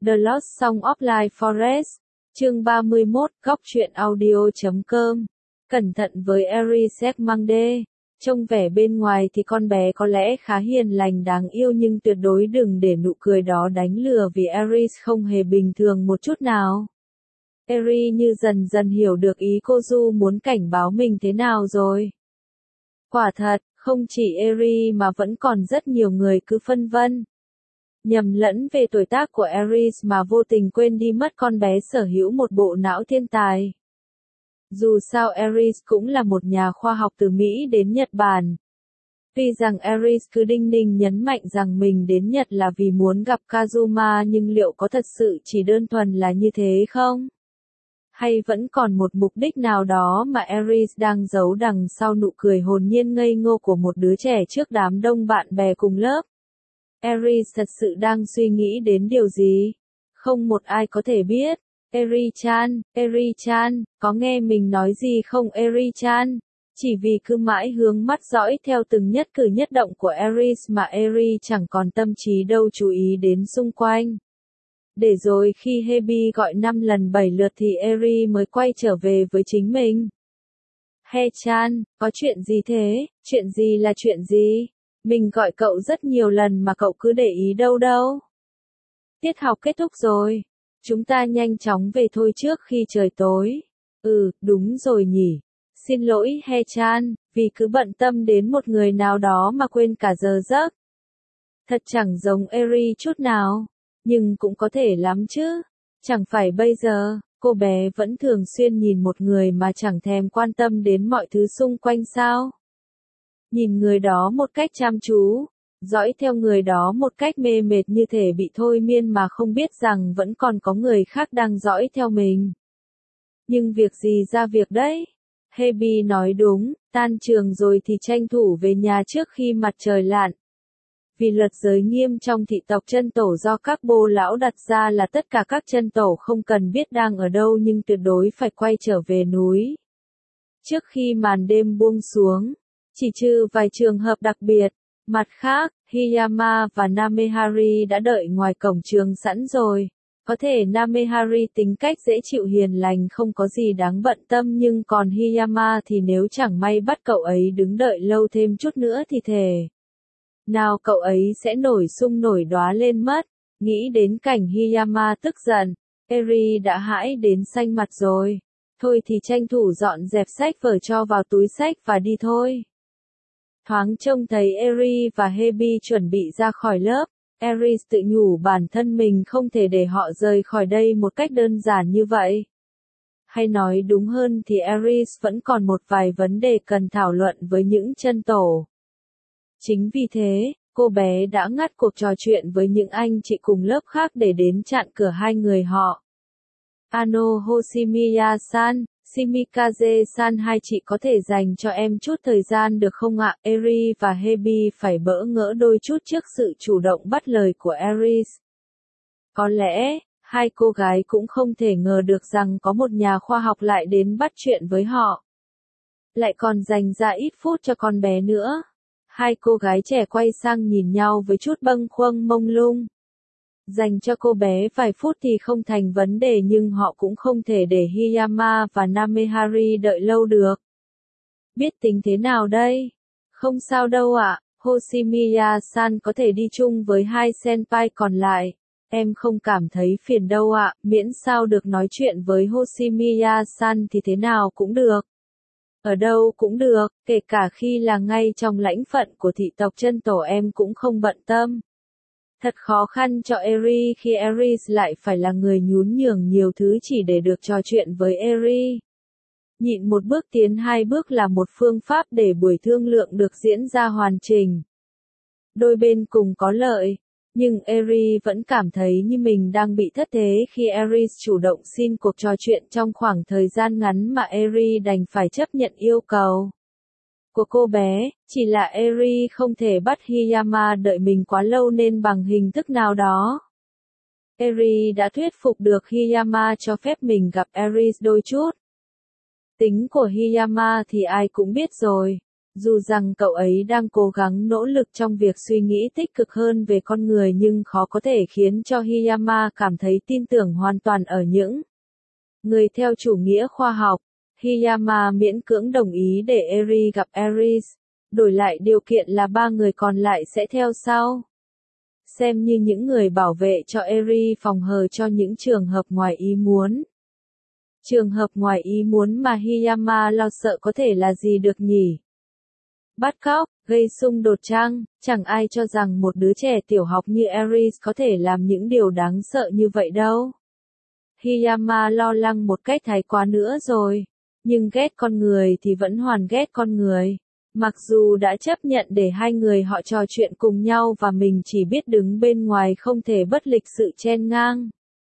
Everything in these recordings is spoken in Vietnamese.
The Lost Song of Life Forest, chương 31, góc truyện audio.com. Cẩn thận với Aries Mangde. Trông vẻ bên ngoài thì con bé có lẽ khá hiền lành đáng yêu nhưng tuyệt đối đừng để nụ cười đó đánh lừa vì Aries không hề bình thường một chút nào. Aries như dần dần hiểu được ý cô Du muốn cảnh báo mình thế nào rồi. Quả thật, không chỉ Aries mà vẫn còn rất nhiều người cứ phân vân, nhầm lẫn về tuổi tác của Aries mà vô tình quên đi mất con bé sở hữu một bộ não thiên tài. Dù sao Aries cũng là một nhà khoa học từ Mỹ đến Nhật Bản. Tuy rằng Aries cứ đinh ninh nhấn mạnh rằng mình đến Nhật là vì muốn gặp Kazuma nhưng liệu có thật sự chỉ đơn thuần là như thế không? Hay vẫn còn một mục đích nào đó mà Aries đang giấu đằng sau nụ cười hồn nhiên ngây ngô của một đứa trẻ trước đám đông bạn bè cùng lớp? Aries thật sự đang suy nghĩ đến điều gì? Không một ai có thể biết. Eri-chan, có nghe mình nói gì không Eri-chan? Chỉ vì cứ mãi hướng mắt dõi theo từng nhất cử nhất động của Aries mà Eri chẳng còn tâm trí đâu chú ý đến xung quanh. Để rồi khi Hebi gọi 5 lần 7 lượt thì Eri mới quay trở về với chính mình. He-chan, có chuyện gì thế? Chuyện gì là chuyện gì? Mình gọi cậu rất nhiều lần mà cậu cứ để ý đâu đâu. Tiết học kết thúc rồi. Chúng ta nhanh chóng về thôi trước khi trời tối. Đúng rồi nhỉ. Xin lỗi He-chan, vì cứ bận tâm đến một người nào đó mà quên cả giờ giấc. Thật chẳng giống Eri chút nào. Nhưng cũng có thể lắm chứ. Chẳng phải bây giờ, cô bé vẫn thường xuyên nhìn một người mà chẳng thèm quan tâm đến mọi thứ xung quanh sao? Nhìn người đó một cách chăm chú, dõi theo người đó một cách mê mệt như thể bị thôi miên mà không biết rằng vẫn còn có người khác đang dõi theo mình. Nhưng việc gì ra việc đấy? Hebi nói đúng, tan trường rồi thì tranh thủ về nhà trước khi mặt trời lặn. Vì luật giới nghiêm trong thị tộc chân tổ do các bô lão đặt ra là tất cả các chân tổ không cần biết đang ở đâu nhưng tuyệt đối phải quay trở về núi trước khi màn đêm buông xuống. Chỉ trừ vài trường hợp đặc biệt. Mặt khác, Hiyama và Namehari đã đợi ngoài cổng trường sẵn rồi. Có thể Namehari tính cách dễ chịu hiền lành không có gì đáng bận tâm nhưng còn Hiyama thì nếu chẳng may bắt cậu ấy đứng đợi lâu thêm chút nữa thì thề nào cậu ấy sẽ nổi xung nổi đóa lên mất. Nghĩ đến cảnh Hiyama tức giận, Eri đã hãi đến xanh mặt rồi. Thôi thì tranh thủ dọn dẹp sách vở cho vào túi sách và đi thôi. Thoáng trông thấy Eri và Hebi chuẩn bị ra khỏi lớp, Aries tự nhủ bản thân mình không thể để họ rời khỏi đây một cách đơn giản như vậy. Hay nói đúng hơn thì Aries vẫn còn một vài vấn đề cần thảo luận với những chân tổ. Chính vì thế, cô bé đã ngắt cuộc trò chuyện với những anh chị cùng lớp khác để đến chặn cửa hai người họ. Ano Hoshimiya-san, Shimikaze-san, hai chị có thể dành cho em chút thời gian được không ạ? Eri và Hebi phải bỡ ngỡ đôi chút trước sự chủ động bắt lời của Aries. Có lẽ, hai cô gái cũng không thể ngờ được rằng có một nhà khoa học lại đến bắt chuyện với họ. Lại còn dành ra ít phút cho con bé nữa. Hai cô gái trẻ quay sang nhìn nhau với chút bâng khuâng mông lung. Dành cho cô bé vài phút thì không thành vấn đề nhưng họ cũng không thể để Hiyama và Namehari đợi lâu được. Biết tính thế nào đây? Không sao đâu ạ, Hoshimiya-san có thể đi chung với hai senpai còn lại. Em không cảm thấy phiền đâu ạ, miễn sao được nói chuyện với Hoshimiya-san thì thế nào cũng được. Ở đâu cũng được, kể cả khi là ngay trong lãnh phận của thị tộc chân tổ em cũng không bận tâm. Thật khó khăn cho Eri khi Aries lại phải là người nhún nhường nhiều thứ chỉ để được trò chuyện với Eri. Nhịn một bước tiến hai bước là một phương pháp để buổi thương lượng được diễn ra hoàn chỉnh. Đôi bên cùng có lợi, nhưng Eri vẫn cảm thấy như mình đang bị thất thế khi Aries chủ động xin cuộc trò chuyện trong khoảng thời gian ngắn mà Eri đành phải chấp nhận yêu cầu của cô bé, chỉ là Eri không thể bắt Hiyama đợi mình quá lâu nên bằng hình thức nào đó. Eri đã thuyết phục được Hiyama cho phép mình gặp Aries đôi chút. Tính của Hiyama thì ai cũng biết rồi. Dù rằng cậu ấy đang cố gắng nỗ lực trong việc suy nghĩ tích cực hơn về con người nhưng khó có thể khiến cho Hiyama cảm thấy tin tưởng hoàn toàn ở những người theo chủ nghĩa khoa học. Hiyama miễn cưỡng đồng ý để Eri gặp Aries, đổi lại điều kiện là ba người còn lại sẽ theo sau. Xem như những người bảo vệ cho Eri phòng hờ cho những trường hợp ngoài ý muốn. Trường hợp ngoài ý muốn mà Hiyama lo sợ có thể là gì được nhỉ? Bắt cóc, gây xung đột chăng? Chẳng ai cho rằng một đứa trẻ tiểu học như Aries có thể làm những điều đáng sợ như vậy đâu. Hiyama lo lắng một cách thái quá nữa rồi. Nhưng ghét con người thì vẫn hoàn ghét con người. Mặc dù đã chấp nhận để hai người họ trò chuyện cùng nhau và mình chỉ biết đứng bên ngoài không thể bất lịch sự chen ngang.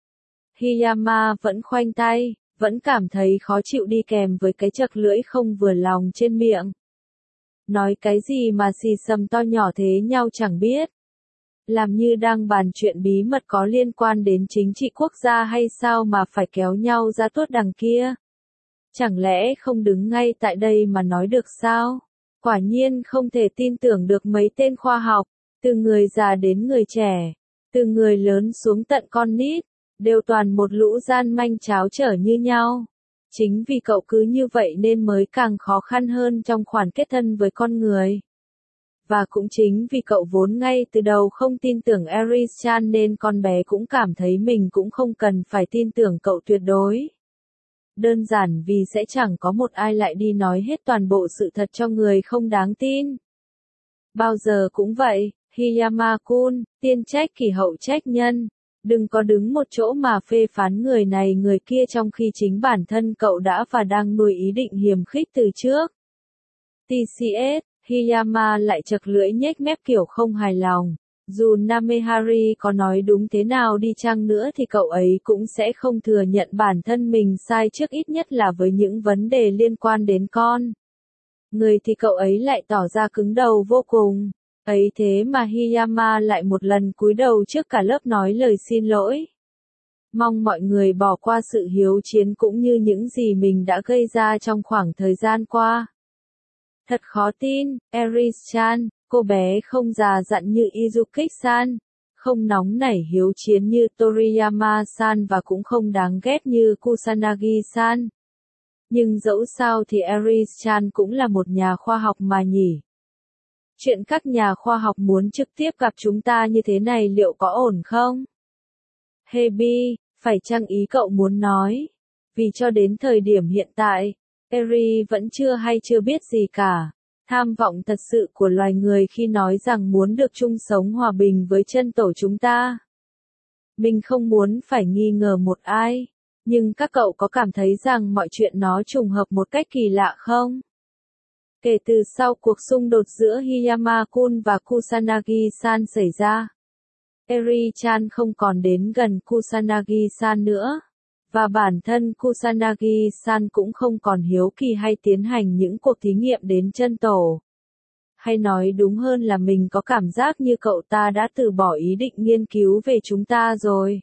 Hiyama vẫn khoanh tay, vẫn cảm thấy khó chịu đi kèm với cái chật lưỡi không vừa lòng trên miệng. Nói cái gì mà xì xầm to nhỏ thế nhau chẳng biết. Làm như đang bàn chuyện bí mật có liên quan đến chính trị quốc gia hay sao mà phải kéo nhau ra tuốt đằng kia. Chẳng lẽ không đứng ngay tại đây mà nói được sao? Quả nhiên không thể tin tưởng được mấy tên khoa học, từ người già đến người trẻ, từ người lớn xuống tận con nít, đều toàn một lũ gian manh cháo trở như nhau. Chính vì cậu cứ như vậy nên mới càng khó khăn hơn trong khoản kết thân với con người. Và cũng chính vì cậu vốn ngay từ đầu không tin tưởng Aries-chan nên con bé cũng cảm thấy mình cũng không cần phải tin tưởng cậu tuyệt đối. Đơn giản vì sẽ chẳng có một ai lại đi nói hết toàn bộ sự thật cho người không đáng tin. Bao giờ cũng vậy, Hiyama-kun, tiên trách kỷ hậu trách nhân. Đừng có đứng một chỗ mà phê phán người này người kia trong khi chính bản thân cậu đã và đang nuôi ý định hiềm khích từ trước. TCS, Hiyama lại chật lưỡi nhếch mép kiểu không hài lòng. Dù Namehari có nói đúng thế nào đi chăng nữa thì cậu ấy cũng sẽ không thừa nhận bản thân mình sai trước, ít nhất là với những vấn đề liên quan đến con người thì cậu ấy lại tỏ ra cứng đầu vô cùng. Ấy thế mà Hiyama lại một lần cúi đầu trước cả lớp nói lời xin lỗi. Mong mọi người bỏ qua sự hiếu chiến cũng như những gì mình đã gây ra trong khoảng thời gian qua. Thật khó tin, Aries-chan, cô bé không già dặn như Izukik-san, không nóng nảy hiếu chiến như Toriyama-san và cũng không đáng ghét như Kusanagi-san. Nhưng dẫu sao thì Aries-chan cũng là một nhà khoa học mà nhỉ. Chuyện các nhà khoa học muốn trực tiếp gặp chúng ta như thế này liệu có ổn không? Hebi, phải chăng ý cậu muốn nói? Vì cho đến thời điểm hiện tại, Eri vẫn chưa hay chưa biết gì cả. Tham vọng thật sự của loài người khi nói rằng muốn được chung sống hòa bình với chân tổ chúng ta. Mình không muốn phải nghi ngờ một ai, nhưng các cậu có cảm thấy rằng mọi chuyện nó trùng hợp một cách kỳ lạ không? Kể từ sau cuộc xung đột giữa Hiyama-kun và Kusanagi-san xảy ra, Eri-chan không còn đến gần Kusanagi-san nữa, và bản thân Kusanagi-san cũng không còn hiếu kỳ hay tiến hành những cuộc thí nghiệm đến chân tổ. Hay nói đúng hơn là mình có cảm giác như cậu ta đã từ bỏ ý định nghiên cứu về chúng ta rồi.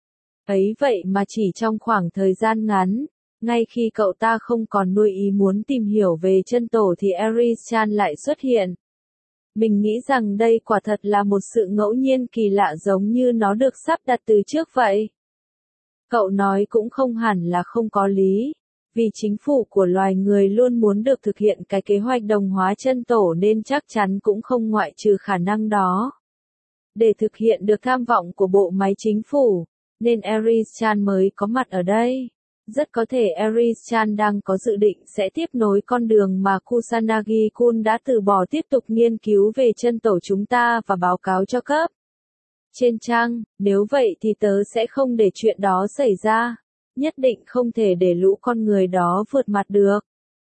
Ấy vậy mà chỉ trong khoảng thời gian ngắn, ngay khi cậu ta không còn nuôi ý muốn tìm hiểu về chân tổ thì Aries-chan lại xuất hiện. Mình nghĩ rằng đây quả thật là một sự ngẫu nhiên kỳ lạ giống như nó được sắp đặt từ trước vậy. Cậu nói cũng không hẳn là không có lý, vì chính phủ của loài người luôn muốn được thực hiện cái kế hoạch đồng hóa chân tổ nên chắc chắn cũng không ngoại trừ khả năng đó. Để thực hiện được tham vọng của bộ máy chính phủ, nên Aries-chan mới có mặt ở đây. Rất có thể Aries-chan đang có dự định sẽ tiếp nối con đường mà Kusanagi-kun đã từ bỏ, tiếp tục nghiên cứu về chân tổ chúng ta và báo cáo cho cấp trên trang. Nếu vậy thì tớ sẽ không để chuyện đó xảy ra. Nhất định không thể để lũ con người đó vượt mặt được.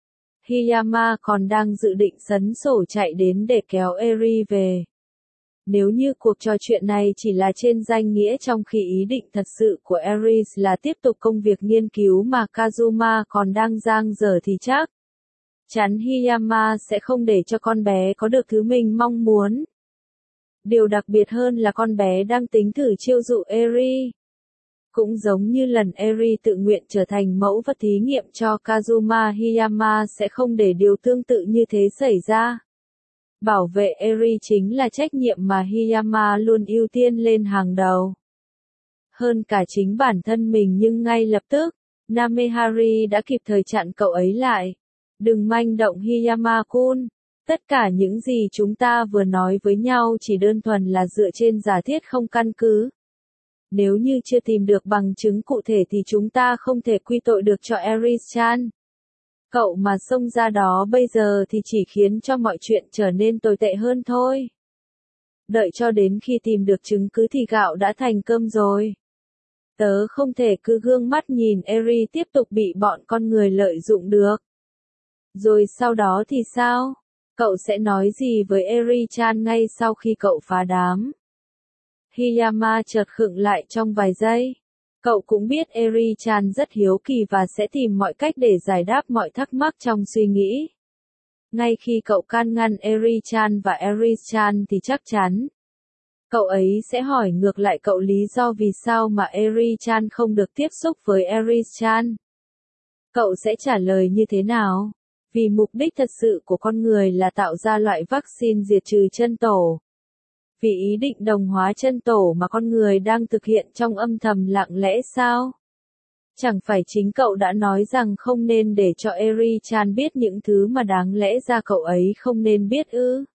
Hiyama còn đang dự định sấn sổ chạy đến để kéo Eri về. Nếu như cuộc trò chuyện này chỉ là trên danh nghĩa trong khi ý định thật sự của Aries là tiếp tục công việc nghiên cứu mà Kazuma còn đang dang dở thì chắc chắn Hiyama sẽ không để cho con bé có được thứ mình mong muốn. Điều đặc biệt hơn là con bé đang tính thử chiêu dụ Eri. Cũng giống như lần Eri tự nguyện trở thành mẫu vật thí nghiệm cho Kazuma Hiyama sẽ không để điều tương tự như thế xảy ra. Bảo vệ Eri chính là trách nhiệm mà Hiyama luôn ưu tiên lên hàng đầu. Hơn cả chính bản thân mình, nhưng ngay lập tức, Namehari đã kịp thời chặn cậu ấy lại. Đừng manh động Hiyama-kun. Tất cả những gì chúng ta vừa nói với nhau chỉ đơn thuần là dựa trên giả thiết không căn cứ. Nếu như chưa tìm được bằng chứng cụ thể thì chúng ta không thể quy tội được cho Eris-chan. Cậu mà xông ra đó bây giờ thì chỉ khiến cho mọi chuyện trở nên tồi tệ hơn thôi. Đợi cho đến khi tìm được chứng cứ thì gạo đã thành cơm rồi. Tớ không thể cứ gương mắt nhìn Eri tiếp tục bị bọn con người lợi dụng được. Rồi sau đó thì sao? Cậu sẽ nói gì với Eri-chan ngay sau khi cậu phá đám? Hiyama chợt khựng lại trong vài giây. Cậu cũng biết Eri-chan rất hiếu kỳ và sẽ tìm mọi cách để giải đáp mọi thắc mắc trong suy nghĩ. Ngay khi cậu can ngăn Eri-chan và Eris-chan thì chắc chắn cậu ấy sẽ hỏi ngược lại cậu lý do vì sao mà Eri-chan không được tiếp xúc với Eris-chan. Cậu sẽ trả lời như thế nào? Vì mục đích thật sự của con người là tạo ra loại vaccine diệt trừ chân tổ. Vì ý định đồng hóa chân tổ mà con người đang thực hiện trong âm thầm lặng lẽ sao? Chẳng phải chính cậu đã nói rằng không nên để cho Eri-chan biết những thứ mà đáng lẽ ra cậu ấy không nên biết ư?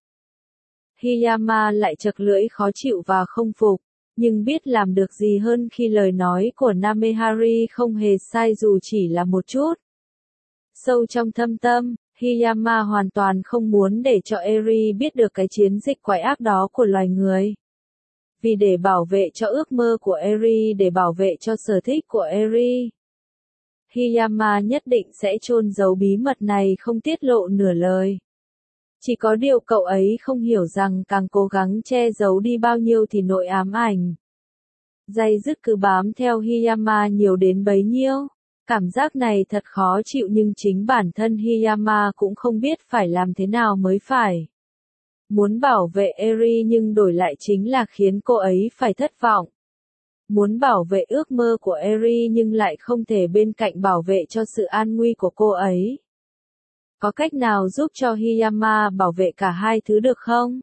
Hiyama lại chật lưỡi khó chịu và không phục, nhưng biết làm được gì hơn khi lời nói của Namehari không hề sai dù chỉ là một chút. Sâu trong thâm tâm, Hiyama hoàn toàn không muốn để cho Eri biết được cái chiến dịch quái ác đó của loài người. Vì để bảo vệ cho ước mơ của Eri, để bảo vệ cho sở thích của Eri, Hiyama nhất định sẽ chôn giấu bí mật này không tiết lộ nửa lời. Chỉ có điều cậu ấy không hiểu rằng càng cố gắng che giấu đi bao nhiêu thì nỗi ám ảnh day dứt cứ bám theo Hiyama nhiều đến bấy nhiêu. Cảm giác này thật khó chịu nhưng chính bản thân Hiyama cũng không biết phải làm thế nào mới phải. Muốn bảo vệ Eri nhưng đổi lại chính là khiến cô ấy phải thất vọng. Muốn bảo vệ ước mơ của Eri nhưng lại không thể bên cạnh bảo vệ cho sự an nguy của cô ấy. Có cách nào giúp cho Hiyama bảo vệ cả hai thứ được không?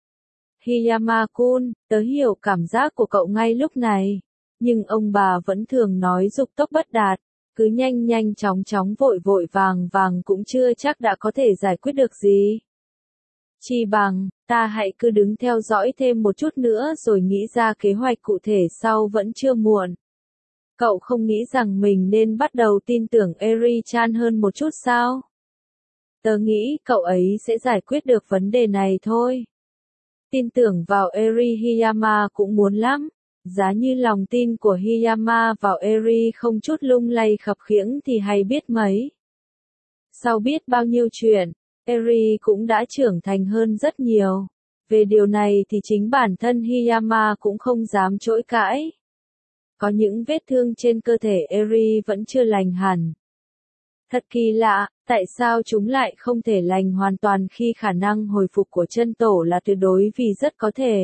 Hiyama-kun, tớ hiểu cảm giác của cậu ngay lúc này. Nhưng ông bà vẫn thường nói dục tốc bất đạt. Cứ nhanh nhanh chóng chóng vội vội vàng vàng cũng chưa chắc đã có thể giải quyết được gì. Chi bằng, ta hãy cứ đứng theo dõi thêm một chút nữa rồi nghĩ ra kế hoạch cụ thể sau vẫn chưa muộn. Cậu không nghĩ rằng mình nên bắt đầu tin tưởng Eri-chan hơn một chút sao? Tớ nghĩ cậu ấy sẽ giải quyết được vấn đề này thôi. Tin tưởng vào Eri Hiyama cũng muốn lắm. Giá như lòng tin của Hiyama vào Eri không chút lung lay khập khiễng thì hay biết mấy. Sau biết bao nhiêu chuyện, Eri cũng đã trưởng thành hơn rất nhiều. Về điều này thì chính bản thân Hiyama cũng không dám chối cãi. Có những vết thương trên cơ thể Eri vẫn chưa lành hẳn. Thật kỳ lạ, tại sao chúng lại không thể lành hoàn toàn khi khả năng hồi phục của chân tổ là tuyệt đối vì rất có thể.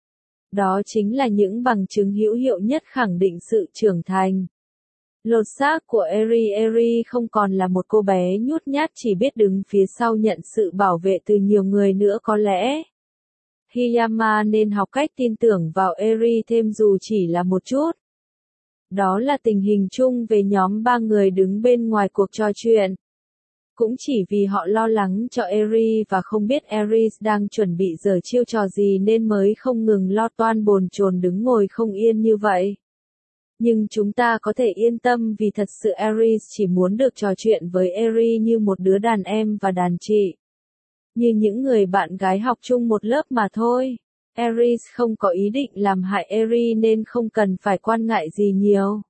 Đó chính là những bằng chứng hữu hiệu nhất khẳng định sự trưởng thành. Lột xác của Eri không còn là một cô bé nhút nhát chỉ biết đứng phía sau nhận sự bảo vệ từ nhiều người nữa có lẽ. Hiyama nên học cách tin tưởng vào Eri thêm dù chỉ là một chút. Đó là tình hình chung về nhóm 3 người đứng bên ngoài cuộc trò chuyện. Cũng chỉ vì họ lo lắng cho Eri và không biết Eris đang chuẩn bị giở chiêu trò gì nên mới không ngừng lo toan bồn chồn đứng ngồi không yên như vậy. Nhưng chúng ta có thể yên tâm vì thật sự Eris chỉ muốn được trò chuyện với Eri như một đứa đàn em và đàn chị. Như những người bạn gái học chung một lớp mà thôi. Eris không có ý định làm hại Eri nên không cần phải quan ngại gì nhiều.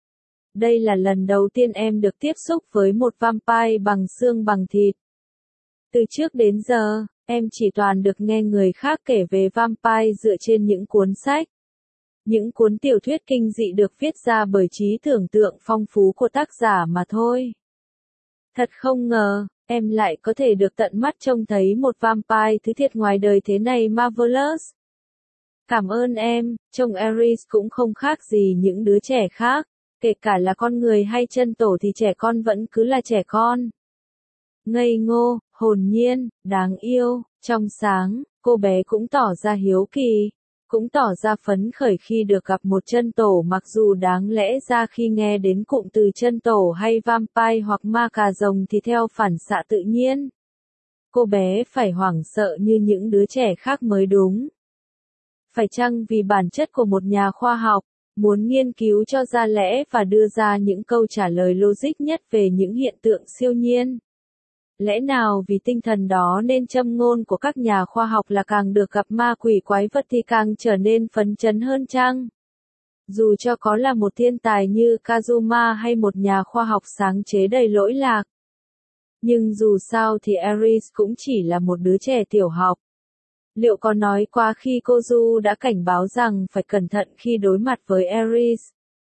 Đây là lần đầu tiên em được tiếp xúc với một vampire bằng xương bằng thịt. Từ trước đến giờ, em chỉ toàn được nghe người khác kể về vampire dựa trên những cuốn sách. Những cuốn tiểu thuyết kinh dị được viết ra bởi trí tưởng tượng phong phú của tác giả mà thôi. Thật không ngờ, em lại có thể được tận mắt trông thấy một vampire thứ thiệt ngoài đời thế này marvelous. Cảm ơn em, trông Aries cũng không khác gì những đứa trẻ khác, kể cả là con người hay chân tổ thì trẻ con vẫn cứ là trẻ con. Ngây ngô, hồn nhiên, đáng yêu, trong sáng, cô bé cũng tỏ ra hiếu kỳ, cũng tỏ ra phấn khởi khi được gặp một chân tổ, mặc dù đáng lẽ ra khi nghe đến cụm từ chân tổ hay vampire hoặc ma cà rồng thì theo phản xạ tự nhiên, cô bé phải hoảng sợ như những đứa trẻ khác mới đúng. Phải chăng vì bản chất của một nhà khoa học, muốn nghiên cứu cho ra lẽ và đưa ra những câu trả lời logic nhất về những hiện tượng siêu nhiên? Lẽ nào vì tinh thần đó nên châm ngôn của các nhà khoa học là càng được gặp ma quỷ quái vật thì càng trở nên phấn chấn hơn chăng? Dù cho có là một thiên tài như Kazuma hay một nhà khoa học sáng chế đầy lỗi lạc, nhưng dù sao thì Aries cũng chỉ là một đứa trẻ tiểu học. Liệu có nói quá khi Kozu đã cảnh báo rằng phải cẩn thận khi đối mặt với Aries?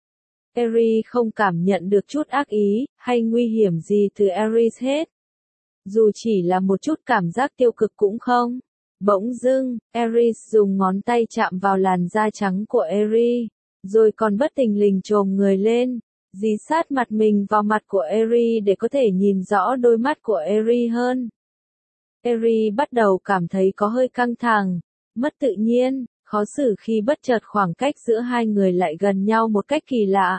Aries không cảm nhận được chút ác ý, hay nguy hiểm gì từ Aries hết. Dù chỉ là một chút cảm giác tiêu cực cũng không. Bỗng dưng, Aries dùng ngón tay chạm vào làn da trắng của Aries, rồi còn bất thình lình chồm người lên, dí sát mặt mình vào mặt của Aries để có thể nhìn rõ đôi mắt của Aries hơn. Aries bắt đầu cảm thấy có hơi căng thẳng, mất tự nhiên, khó xử khi bất chợt khoảng cách giữa hai người lại gần nhau một cách kỳ lạ.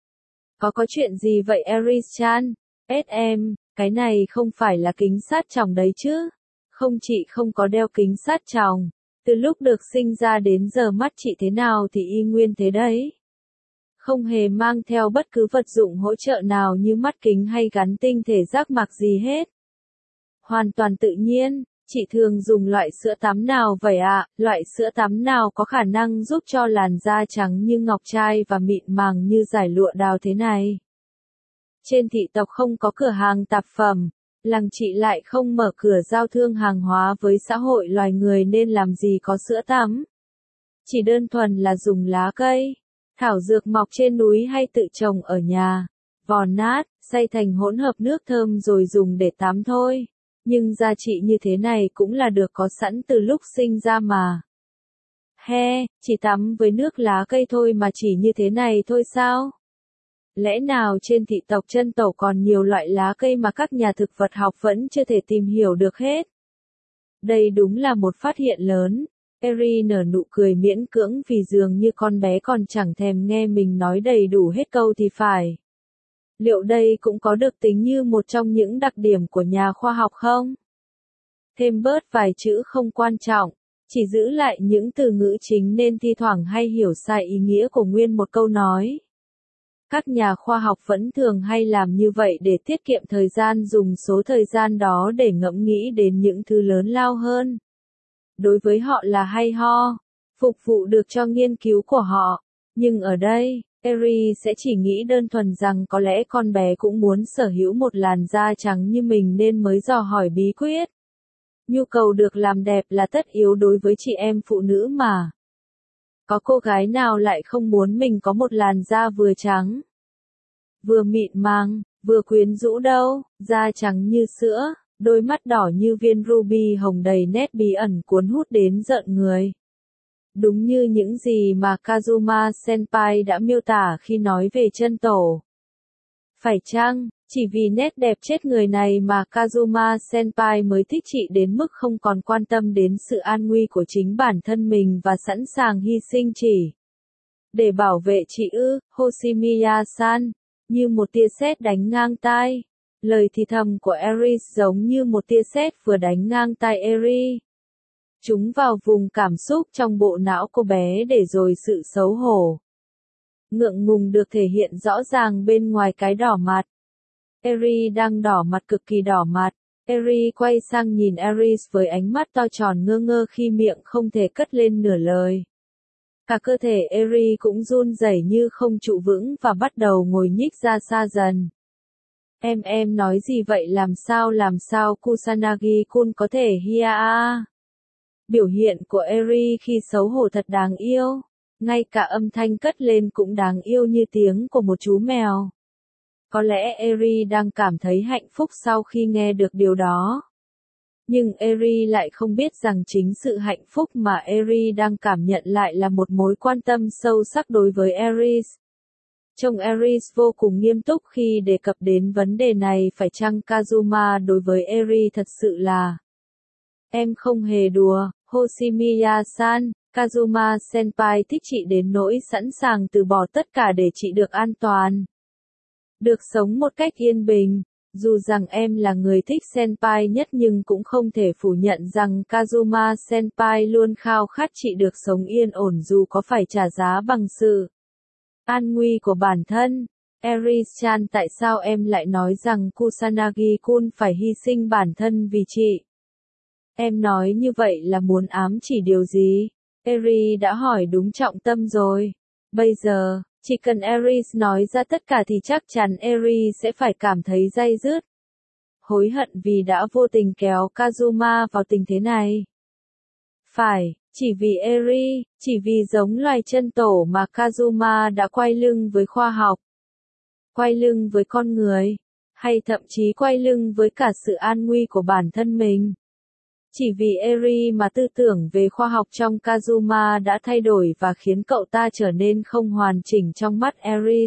Có chuyện gì vậy Aries-chan? Em, cái này không phải là kính sát tròng đấy chứ? Không, chị không có đeo kính sát tròng. Từ lúc được sinh ra đến giờ mắt chị thế nào thì y nguyên thế đấy. Không hề mang theo bất cứ vật dụng hỗ trợ nào như mắt kính hay gắn tinh thể giác mạc gì hết. Hoàn toàn tự nhiên. Chị thường dùng loại sữa tắm nào vậy ạ? Loại sữa tắm nào có khả năng giúp cho làn da trắng như ngọc trai và mịn màng như dải lụa đào thế này? Trên thị tộc không có cửa hàng tạp phẩm, làng chị lại không mở cửa giao thương hàng hóa với xã hội loài người nên làm gì có sữa tắm. Chỉ đơn thuần là dùng lá cây, thảo dược mọc trên núi hay tự trồng ở nhà, vò nát, xay thành hỗn hợp nước thơm rồi dùng để tắm thôi. Nhưng da chị như thế này cũng là được có sẵn từ lúc sinh ra mà. Chỉ tắm với nước lá cây thôi mà chỉ như thế này thôi sao? Lẽ nào trên thị tộc chân tổ còn nhiều loại lá cây mà các nhà thực vật học vẫn chưa thể tìm hiểu được hết? Đây đúng là một phát hiện lớn. Eri nở nụ cười miễn cưỡng vì dường như con bé còn chẳng thèm nghe mình nói đầy đủ hết câu thì phải. Liệu đây cũng có được tính như một trong những đặc điểm của nhà khoa học không? Thêm bớt vài chữ không quan trọng, chỉ giữ lại những từ ngữ chính nên thi thoảng hay hiểu sai ý nghĩa của nguyên một câu nói. Các nhà khoa học vẫn thường hay làm như vậy để tiết kiệm thời gian, dùng số thời gian đó để ngẫm nghĩ đến những thứ lớn lao hơn. Đối với họ là hay ho, phục vụ được cho nghiên cứu của họ. Nhưng ở đây, Eri sẽ chỉ nghĩ đơn thuần rằng có lẽ con bé cũng muốn sở hữu một làn da trắng như mình nên mới dò hỏi bí quyết. Nhu cầu được làm đẹp là tất yếu đối với chị em phụ nữ mà. Có cô gái nào lại không muốn mình có một làn da vừa trắng, vừa mịn màng, vừa quyến rũ đâu? Da trắng như sữa, đôi mắt đỏ như viên ruby hồng đầy nét bí ẩn cuốn hút đến rợn người. Đúng như những gì mà Kazuma Senpai đã miêu tả khi nói về chân tổ. Phải chăng, chỉ vì nét đẹp chết người này mà Kazuma Senpai mới thích chị đến mức không còn quan tâm đến sự an nguy của chính bản thân mình và sẵn sàng hy sinh chỉ để bảo vệ chị ư? Hoshimiya-san, như một tia sét đánh ngang tai. Lời thì thầm của Aries giống như một tia sét vừa đánh ngang tai Eri. Chúng vào vùng cảm xúc trong bộ não cô bé để rồi sự xấu hổ, ngượng ngùng được thể hiện rõ ràng bên ngoài cái đỏ mặt. Eri đang đỏ mặt, cực kỳ đỏ mặt. Eri quay sang nhìn Aries với ánh mắt to tròn ngơ ngơ khi miệng không thể cất lên nửa lời. Cả cơ thể Eri cũng run rẩy như không trụ vững và bắt đầu ngồi nhích ra xa dần. Em nói gì vậy? Làm sao Kusanagi-kun có thể hiaa? Biểu hiện của Eri khi xấu hổ thật đáng yêu. Ngay cả âm thanh cất lên cũng đáng yêu như tiếng của một chú mèo. Có lẽ Eri đang cảm thấy hạnh phúc sau khi nghe được điều đó. Nhưng Eri lại không biết rằng chính sự hạnh phúc mà Eri đang cảm nhận lại là một mối quan tâm sâu sắc đối với Aries. Trông Aries vô cùng nghiêm túc khi đề cập đến vấn đề này, phải chăng Kazuma đối với Eri thật sự là... Em không hề đùa, Hoshimiya-san, Kazuma Senpai thích chị đến nỗi sẵn sàng từ bỏ tất cả để chị được an toàn. Được sống một cách yên bình. Dù rằng em là người thích Senpai nhất nhưng cũng không thể phủ nhận rằng Kazuma Senpai luôn khao khát chị được sống yên ổn dù có phải trả giá bằng sự an nguy của bản thân. Aries-chan, tại sao em lại nói rằng Kusanagi-kun phải hy sinh bản thân vì chị? Em nói như vậy là muốn ám chỉ điều gì? Eri đã hỏi đúng trọng tâm rồi. Bây giờ, chỉ cần Aries nói ra tất cả thì chắc chắn Eri sẽ phải cảm thấy day dứt. Hối hận vì đã vô tình kéo Kazuma vào tình thế này. Phải, chỉ vì Eri, chỉ vì giống loài chân tổ mà Kazuma đã quay lưng với khoa học. Quay lưng với con người. Hay thậm chí quay lưng với cả sự an nguy của bản thân mình. Chỉ vì Eri mà tư tưởng về khoa học trong Kazuma đã thay đổi và khiến cậu ta trở nên không hoàn chỉnh trong mắt Aries.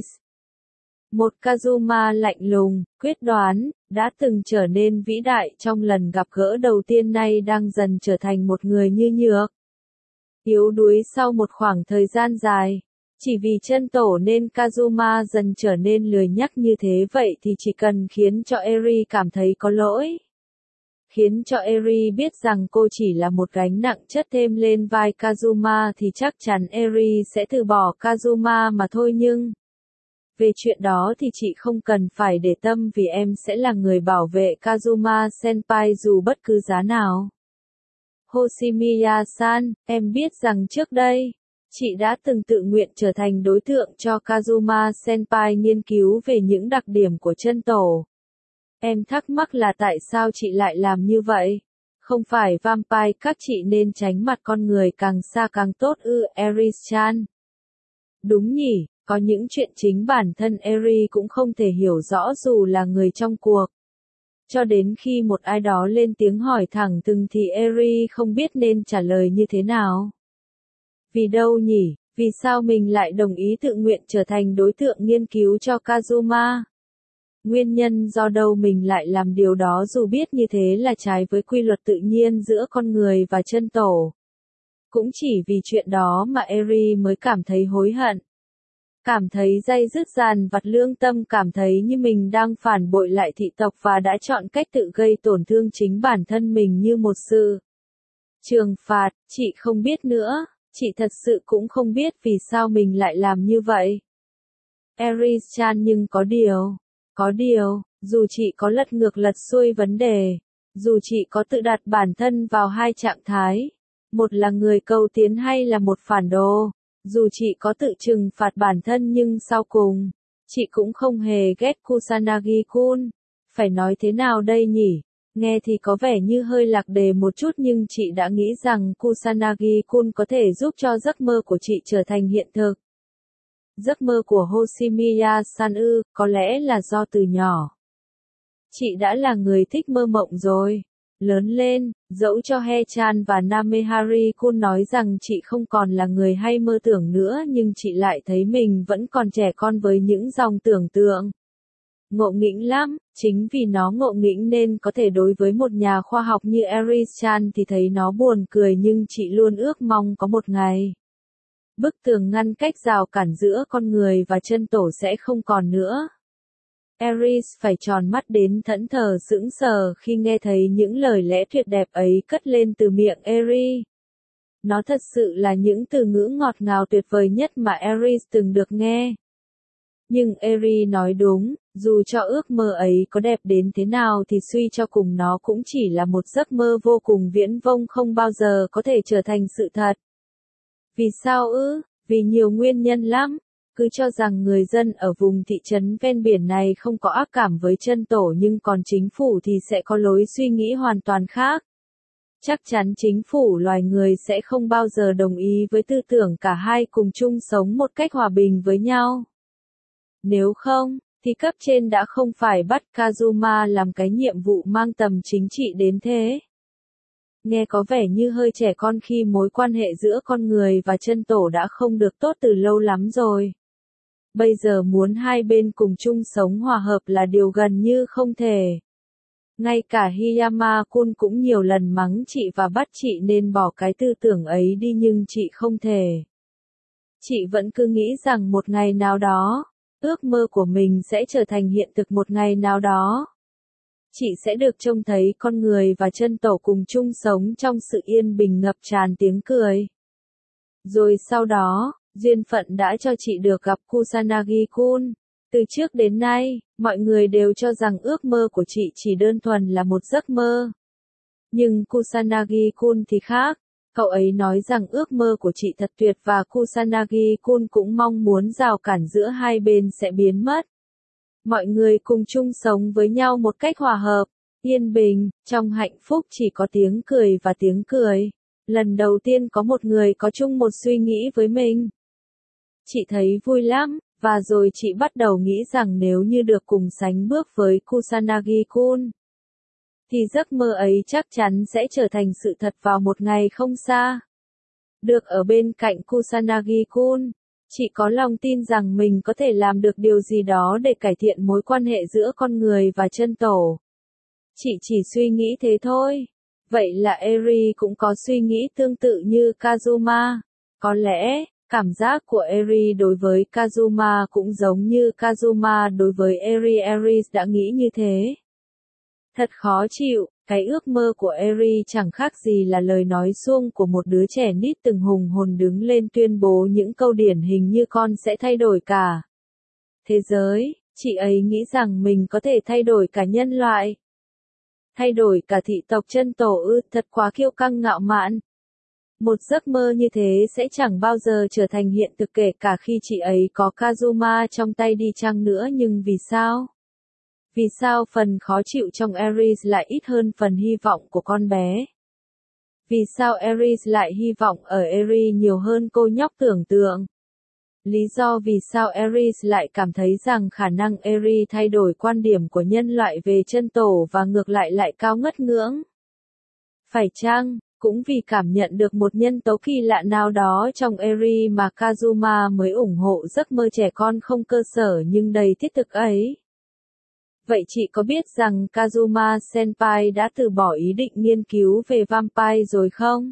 Một Kazuma lạnh lùng, quyết đoán, đã từng trở nên vĩ đại trong lần gặp gỡ đầu tiên nay đang dần trở thành một người như nhược. Yếu đuối sau một khoảng thời gian dài. Chỉ vì chân tổ nên Kazuma dần trở nên lười nhắc như thế, vậy thì chỉ cần khiến cho Eri cảm thấy có lỗi. Khiến cho Eri biết rằng cô chỉ là một gánh nặng chất thêm lên vai Kazuma thì chắc chắn Eri sẽ từ bỏ Kazuma mà thôi, nhưng về chuyện đó thì chị không cần phải để tâm vì em sẽ là người bảo vệ Kazuma Senpai dù bất cứ giá nào. Hoshimiya-san, em biết rằng trước đây, chị đã từng tự nguyện trở thành đối tượng cho Kazuma Senpai nghiên cứu về những đặc điểm của chân tổ. Em thắc mắc là tại sao chị lại làm như vậy? Không phải vampire các chị nên tránh mặt con người càng xa càng tốt ư, Aries-chan? Đúng nhỉ, có những chuyện chính bản thân Eri cũng không thể hiểu rõ dù là người trong cuộc. Cho đến khi một ai đó lên tiếng hỏi thẳng thừng thì Eri không biết nên trả lời như thế nào. Vì đâu nhỉ? Vì sao mình lại đồng ý tự nguyện trở thành đối tượng nghiên cứu cho Kazuma? Nguyên nhân do đâu mình lại làm điều đó dù biết như thế là trái với quy luật tự nhiên giữa con người và chân tổ. Cũng chỉ vì chuyện đó mà Eri mới cảm thấy hối hận. Cảm thấy day dứt dằn vặt lương tâm, cảm thấy như mình đang phản bội lại thị tộc và đã chọn cách tự gây tổn thương chính bản thân mình như một sự trừng phạt. Chị không biết nữa, chị thật sự cũng không biết vì sao mình lại làm như vậy. Aries-chan, nhưng có điều, dù chị có lật ngược lật xuôi vấn đề, dù chị có tự đặt bản thân vào hai trạng thái, một là người cầu tiến hay là một phản đồ, dù chị có tự trừng phạt bản thân nhưng sau cùng, chị cũng không hề ghét Kusanagi-kun. Phải nói thế nào đây nhỉ? Nghe thì có vẻ như hơi lạc đề một chút nhưng chị đã nghĩ rằng Kusanagi-kun có thể giúp cho giấc mơ của chị trở thành hiện thực. Giấc mơ của Hoshimiya-san ư, có lẽ là do từ nhỏ. Chị đã là người thích mơ mộng rồi. Lớn lên, dẫu cho He-chan và Namehari-kun nói rằng chị không còn là người hay mơ tưởng nữa nhưng chị lại thấy mình vẫn còn trẻ con với những dòng tưởng tượng. Ngộ nghĩnh lắm, chính vì nó ngộ nghĩnh nên có thể đối với một nhà khoa học như Aries-chan thì thấy nó buồn cười, nhưng chị luôn ước mong có một ngày. Bức tường ngăn cách rào cản giữa con người và chân tổ sẽ không còn nữa. Aries phải tròn mắt đến thẫn thờ sững sờ khi nghe thấy những lời lẽ tuyệt đẹp ấy cất lên từ miệng Eri. Nó thật sự là những từ ngữ ngọt ngào tuyệt vời nhất mà Aries từng được nghe. Nhưng Eri nói đúng, dù cho ước mơ ấy có đẹp đến thế nào thì suy cho cùng nó cũng chỉ là một giấc mơ vô cùng viễn vông, không bao giờ có thể trở thành sự thật. Vì sao ư? Vì nhiều nguyên nhân lắm. Cứ cho rằng người dân ở vùng thị trấn ven biển này không có ác cảm với chân tổ nhưng còn chính phủ thì sẽ có lối suy nghĩ hoàn toàn khác. Chắc chắn chính phủ loài người sẽ không bao giờ đồng ý với tư tưởng cả hai cùng chung sống một cách hòa bình với nhau. Nếu không, thì cấp trên đã không phải bắt Kazuma làm cái nhiệm vụ mang tầm chính trị đến thế. Nghe có vẻ như hơi trẻ con khi mối quan hệ giữa con người và chân tổ đã không được tốt từ lâu lắm rồi. Bây giờ muốn hai bên cùng chung sống hòa hợp là điều gần như không thể. Ngay cả Hiyama-kun cũng nhiều lần mắng chị và bắt chị nên bỏ cái tư tưởng ấy đi nhưng chị không thể. Chị vẫn cứ nghĩ rằng một ngày nào đó, ước mơ của mình sẽ trở thành hiện thực một ngày nào đó. Chị sẽ được trông thấy con người và chân tổ cùng chung sống trong sự yên bình ngập tràn tiếng cười. Rồi sau đó, duyên phận đã cho chị được gặp Kusanagi-kun. Từ trước đến nay, mọi người đều cho rằng ước mơ của chị chỉ đơn thuần là một giấc mơ. Nhưng Kusanagi-kun thì khác. Cậu ấy nói rằng ước mơ của chị thật tuyệt và Kusanagi-kun cũng mong muốn rào cản giữa hai bên sẽ biến mất. Mọi người cùng chung sống với nhau một cách hòa hợp, yên bình, trong hạnh phúc chỉ có tiếng cười và tiếng cười. Lần đầu tiên có một người có chung một suy nghĩ với mình. Chị thấy vui lắm, và rồi chị bắt đầu nghĩ rằng nếu như được cùng sánh bước với Kusanagi-kun, thì giấc mơ ấy chắc chắn sẽ trở thành sự thật vào một ngày không xa. Được ở bên cạnh Kusanagi-kun, chị có lòng tin rằng mình có thể làm được điều gì đó để cải thiện mối quan hệ giữa con người và chân tổ. Chị chỉ suy nghĩ thế thôi. Vậy là Eri cũng có suy nghĩ tương tự như Kazuma. Có lẽ, cảm giác của Eri đối với Kazuma cũng giống như Kazuma đối với Eri. Eri đã nghĩ như thế. Thật khó chịu, cái ước mơ của Eri chẳng khác gì là lời nói suông của một đứa trẻ nít từng hùng hồn đứng lên tuyên bố những câu điển hình như con sẽ thay đổi cả thế giới. Chị ấy nghĩ rằng mình có thể thay đổi cả nhân loại. Thay đổi cả thị tộc chân tổ ư, thật quá kiêu căng ngạo mạn. Một giấc mơ như thế sẽ chẳng bao giờ trở thành hiện thực kể cả khi chị ấy có Kazuma trong tay đi chăng nữa nhưng vì sao? Vì sao phần khó chịu trong Aries lại ít hơn phần hy vọng của con bé? Vì sao Aries lại hy vọng ở Eri nhiều hơn cô nhóc tưởng tượng? Lý do vì sao Aries lại cảm thấy rằng khả năng Eri thay đổi quan điểm của nhân loại về chân tổ và ngược lại lại cao ngất ngưỡng? Phải chăng, cũng vì cảm nhận được một nhân tố kỳ lạ nào đó trong Eri mà Kazuma mới ủng hộ giấc mơ trẻ con không cơ sở nhưng đầy thiết thực ấy? Vậy chị có biết rằng Kazuma Senpai đã từ bỏ ý định nghiên cứu về vampire rồi không?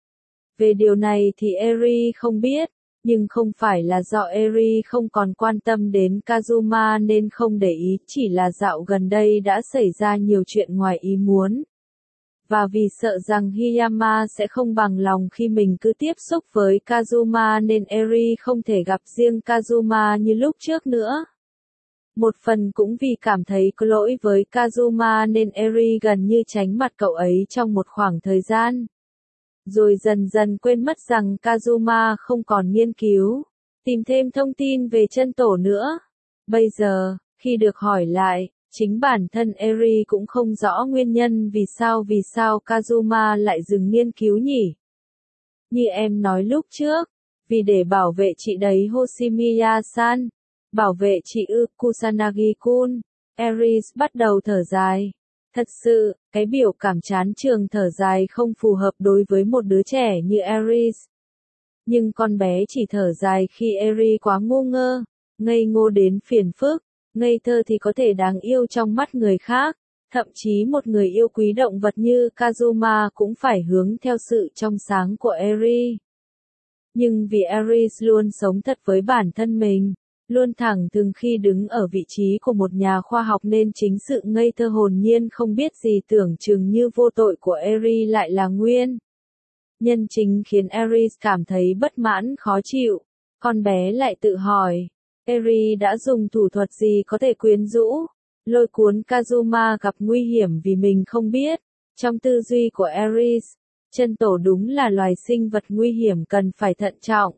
Về điều này thì Eri không biết, nhưng không phải là do Eri không còn quan tâm đến Kazuma nên không để ý, chỉ là dạo gần đây đã xảy ra nhiều chuyện ngoài ý muốn. Và vì sợ rằng Hiyama sẽ không bằng lòng khi mình cứ tiếp xúc với Kazuma nên Eri không thể gặp riêng Kazuma như lúc trước nữa. Một phần cũng vì cảm thấy có lỗi với Kazuma nên Eri gần như tránh mặt cậu ấy trong một khoảng thời gian. Rồi dần dần quên mất rằng Kazuma không còn nghiên cứu, tìm thêm thông tin về chân tổ nữa. Bây giờ, khi được hỏi lại, chính bản thân Eri cũng không rõ nguyên nhân vì sao Kazuma lại dừng nghiên cứu nhỉ. Như em nói lúc trước, vì để bảo vệ chị đấy Hoshimiya-san. Bảo vệ chị ư, Kusanagi-kun. Aries bắt đầu thở dài. Thật sự, cái biểu cảm chán trường thở dài không phù hợp đối với một đứa trẻ như Aries. Nhưng con bé chỉ thở dài khi Aries quá ngu ngơ, ngây ngô đến phiền phức, ngây thơ thì có thể đáng yêu trong mắt người khác. Thậm chí một người yêu quý động vật như Kazuma cũng phải hướng theo sự trong sáng của Aries. Nhưng vì Aries luôn sống thật với bản thân mình, luôn thẳng thừng khi đứng ở vị trí của một nhà khoa học nên chính sự ngây thơ hồn nhiên không biết gì tưởng chừng như vô tội của Eri lại là nguyên nhân chính khiến Aries cảm thấy bất mãn khó chịu. Con bé lại tự hỏi, Eri đã dùng thủ thuật gì có thể quyến rũ, lôi cuốn Kazuma gặp nguy hiểm vì mình không biết. Trong tư duy của Aries, chân tổ đúng là loài sinh vật nguy hiểm cần phải thận trọng.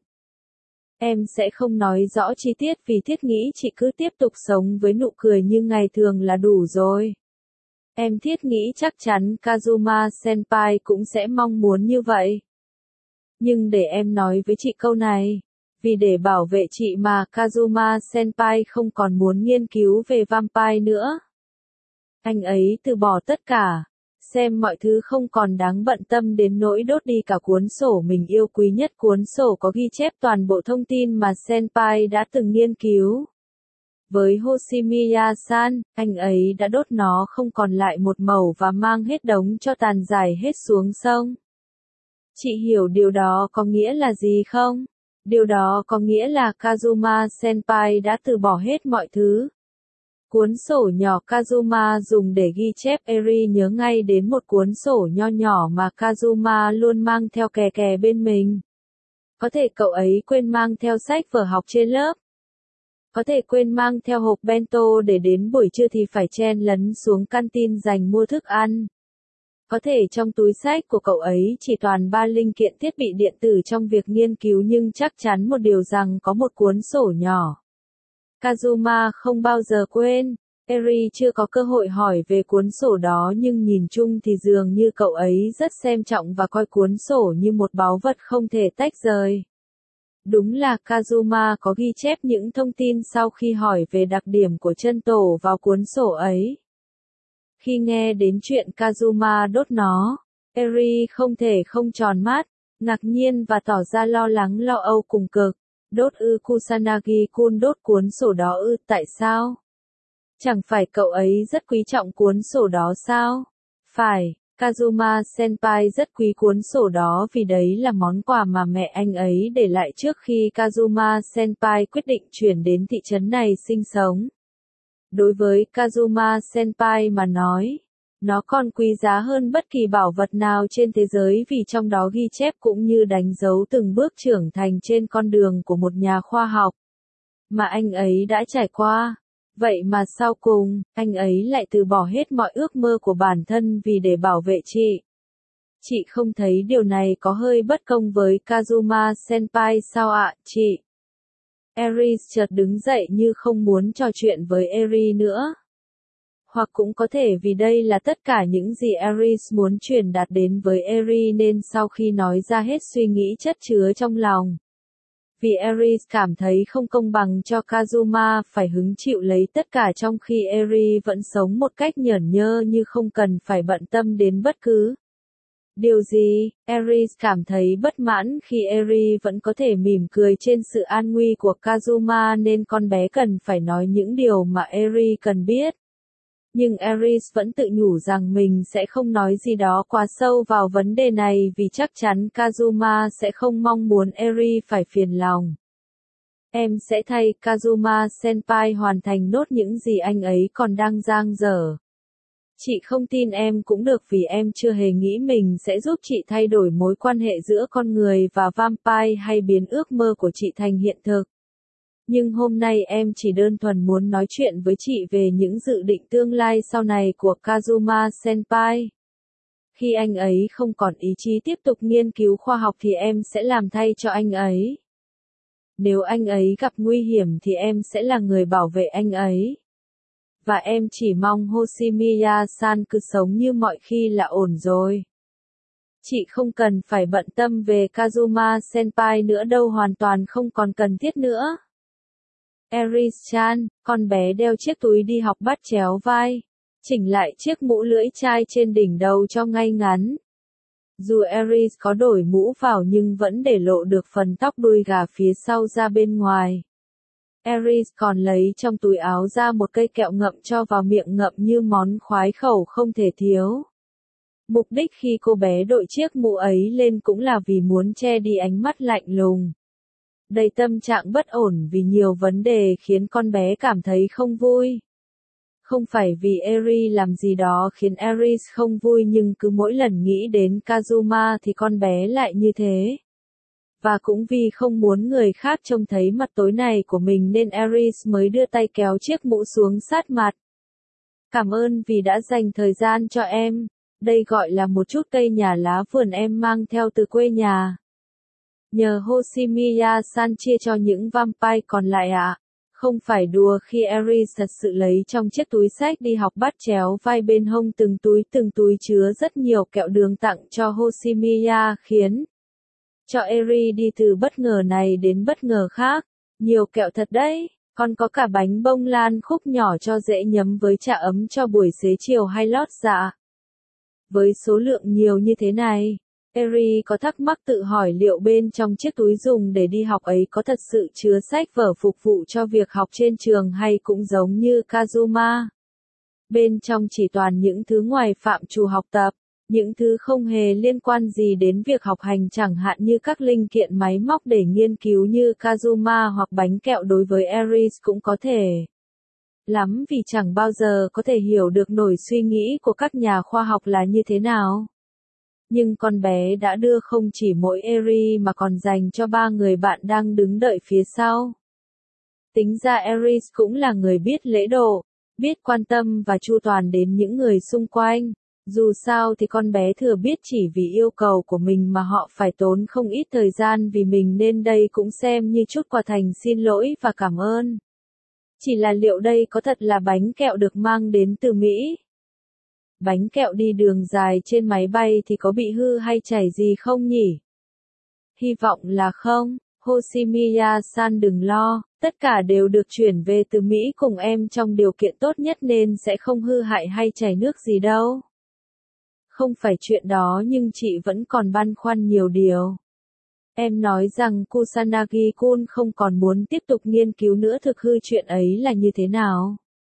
Em sẽ không nói rõ chi tiết vì thiết nghĩ chị cứ tiếp tục sống với nụ cười như ngày thường là đủ rồi. Em thiết nghĩ chắc chắn Kazuma Senpai cũng sẽ mong muốn như vậy. Nhưng để em nói với chị câu này, vì để bảo vệ chị mà Kazuma Senpai không còn muốn nghiên cứu về vampire nữa. Anh ấy từ bỏ tất cả. xem mọi thứ không còn đáng bận tâm đến nỗi đốt đi cả cuốn sổ mình yêu quý nhất. Cuốn sổ có ghi chép toàn bộ thông tin mà Senpai đã từng nghiên cứu. Với Hoshimiya-san, anh ấy đã đốt nó không còn lại một mẩu và mang hết đống cho tàn rải hết xuống sông. Chị hiểu điều đó có nghĩa là gì không? Điều đó có nghĩa là Kazuma Senpai đã từ bỏ hết mọi thứ. Cuốn sổ nhỏ Kazuma dùng để ghi chép Eri nhớ ngay đến một cuốn sổ nho nhỏ mà Kazuma luôn mang theo kè kè bên mình. Có thể cậu ấy quên mang theo sách vở học trên lớp. Có thể quên mang theo hộp bento để đến buổi trưa thì phải chen lấn xuống canteen dành mua thức ăn. Có thể trong túi sách của cậu ấy chỉ toàn 3 linh kiện thiết bị điện tử trong việc nghiên cứu, nhưng chắc chắn một điều rằng có một cuốn sổ nhỏ. Kazuma không bao giờ quên. Eri chưa có cơ hội hỏi về cuốn sổ đó, nhưng nhìn chung thì dường như cậu ấy rất xem trọng và coi cuốn sổ như một báu vật không thể tách rời. Đúng là Kazuma có ghi chép những thông tin sau khi hỏi về đặc điểm của chân tổ vào cuốn sổ ấy. Khi nghe đến chuyện Kazuma đốt nó, Eri không thể không tròn mắt, ngạc nhiên và tỏ ra lo lắng lo âu cùng cực. Đốt ư? Kusanagi-kun đốt cuốn sổ đó ư? Tại sao? Chẳng phải cậu ấy rất quý trọng cuốn sổ đó sao? Phải, Kazuma Senpai rất quý cuốn sổ đó vì đấy là món quà mà mẹ anh ấy để lại trước khi Kazuma Senpai quyết định chuyển đến thị trấn này sinh sống. Đối với Kazuma Senpai mà nói, nó còn quý giá hơn bất kỳ bảo vật nào trên thế giới vì trong đó ghi chép cũng như đánh dấu từng bước trưởng thành trên con đường của một nhà khoa học mà anh ấy đã trải qua. Vậy mà sau cùng, anh ấy lại từ bỏ hết mọi ước mơ của bản thân vì để bảo vệ chị. Chị không thấy điều này có hơi bất công với Kazuma Senpai sao ạ, chị? Eri chợt đứng dậy như không muốn trò chuyện với Eri nữa. Hoặc cũng có thể vì đây là tất cả những gì Eri muốn truyền đạt đến với Eri nên sau khi nói ra hết suy nghĩ chất chứa trong lòng. Vì Eri cảm thấy không công bằng cho Kazuma phải hứng chịu lấy tất cả trong khi Eri vẫn sống một cách nhởn nhơ như không cần phải bận tâm đến bất cứ điều gì. Eri cảm thấy bất mãn khi Eri vẫn có thể mỉm cười trên sự an nguy của Kazuma nên con bé cần phải nói những điều mà Eri cần biết. Nhưng Eris vẫn tự nhủ rằng mình sẽ không nói gì đó quá sâu vào vấn đề này vì chắc chắn Kazuma sẽ không mong muốn Eri phải phiền lòng. Em sẽ thay Kazuma Senpai hoàn thành nốt những gì anh ấy còn đang dang dở. Chị không tin em cũng được vì em chưa hề nghĩ mình sẽ giúp chị thay đổi mối quan hệ giữa con người và vampire hay biến ước mơ của chị thành hiện thực. Nhưng hôm nay em chỉ đơn thuần muốn nói chuyện với chị về những dự định tương lai sau này của Kazuma Senpai. Khi anh ấy không còn ý chí tiếp tục nghiên cứu khoa học thì em sẽ làm thay cho anh ấy. Nếu anh ấy gặp nguy hiểm thì em sẽ là người bảo vệ anh ấy. Và em chỉ mong Hoshimiya-san cứ sống như mọi khi là ổn rồi. Chị không cần phải bận tâm về Kazuma Senpai nữa đâu, hoàn toàn không còn cần thiết nữa. Eris-chan, con bé đeo chiếc túi đi học bắt chéo vai, chỉnh lại chiếc mũ lưỡi chai trên đỉnh đầu cho ngay ngắn. Dù Eris có đổi mũ vào nhưng vẫn để lộ được phần tóc đuôi gà phía sau ra bên ngoài. Eris còn lấy trong túi áo ra một cây kẹo ngậm cho vào miệng ngậm như món khoái khẩu không thể thiếu. Mục đích khi cô bé đội chiếc mũ ấy lên cũng là vì muốn che đi ánh mắt lạnh lùng. Đầy tâm trạng bất ổn vì nhiều vấn đề khiến con bé cảm thấy không vui. Không phải vì Eri làm gì đó khiến Eris không vui nhưng cứ mỗi lần nghĩ đến Kazuma thì con bé lại như thế. Và cũng vì không muốn người khác trông thấy mặt tối này của mình nên Eris mới đưa tay kéo chiếc mũ xuống sát mặt. Cảm ơn vì đã dành thời gian cho em. Đây gọi là một chút cây nhà lá vườn em mang theo từ quê nhà. Nhờ Hoshimiya-san chia cho những vampire còn lại ạ. Không phải đùa khi Eris thật sự lấy trong chiếc túi xách đi học bắt chéo vai bên hông từng túi chứa rất nhiều kẹo đường tặng cho Hoshimiya khiến cho Eri đi từ bất ngờ này đến bất ngờ khác. Nhiều kẹo thật đấy, còn có cả bánh bông lan khúc nhỏ cho dễ nhấm với trà ấm cho buổi xế chiều hay lót dạ. Với số lượng nhiều như thế này, Eri có thắc mắc tự hỏi liệu bên trong chiếc túi dùng để đi học ấy có thật sự chứa sách vở phục vụ cho việc học trên trường hay cũng giống như Kazuma. Bên trong chỉ toàn những thứ ngoài phạm trù học tập, những thứ không hề liên quan gì đến việc học hành chẳng hạn như các linh kiện máy móc để nghiên cứu như Kazuma hoặc bánh kẹo đối với Eris cũng có thể lắm vì chẳng bao giờ có thể hiểu được nổi suy nghĩ của các nhà khoa học là như thế nào. Nhưng con bé đã đưa không chỉ mỗi Eri mà còn dành cho 3 người bạn đang đứng đợi phía sau. Tính ra Eris cũng là người biết lễ độ, biết quan tâm và chu toàn đến những người xung quanh. Dù sao thì con bé thừa biết chỉ vì yêu cầu của mình mà họ phải tốn không ít thời gian vì mình nên đây cũng xem như chút quà thành xin lỗi và cảm ơn. Chỉ là liệu đây có thật là bánh kẹo được mang đến từ Mỹ? Bánh kẹo đi đường dài trên máy bay thì có bị hư hay chảy gì không nhỉ? Hy vọng là không. Hoshimiya-san đừng lo, tất cả đều được chuyển về từ Mỹ cùng em trong điều kiện tốt nhất nên sẽ không hư hại hay chảy nước gì đâu. Không phải chuyện đó nhưng chị vẫn còn băn khoăn nhiều điều. Em nói rằng Kusanagi-kun không còn muốn tiếp tục nghiên cứu nữa, thực hư chuyện ấy là như thế nào?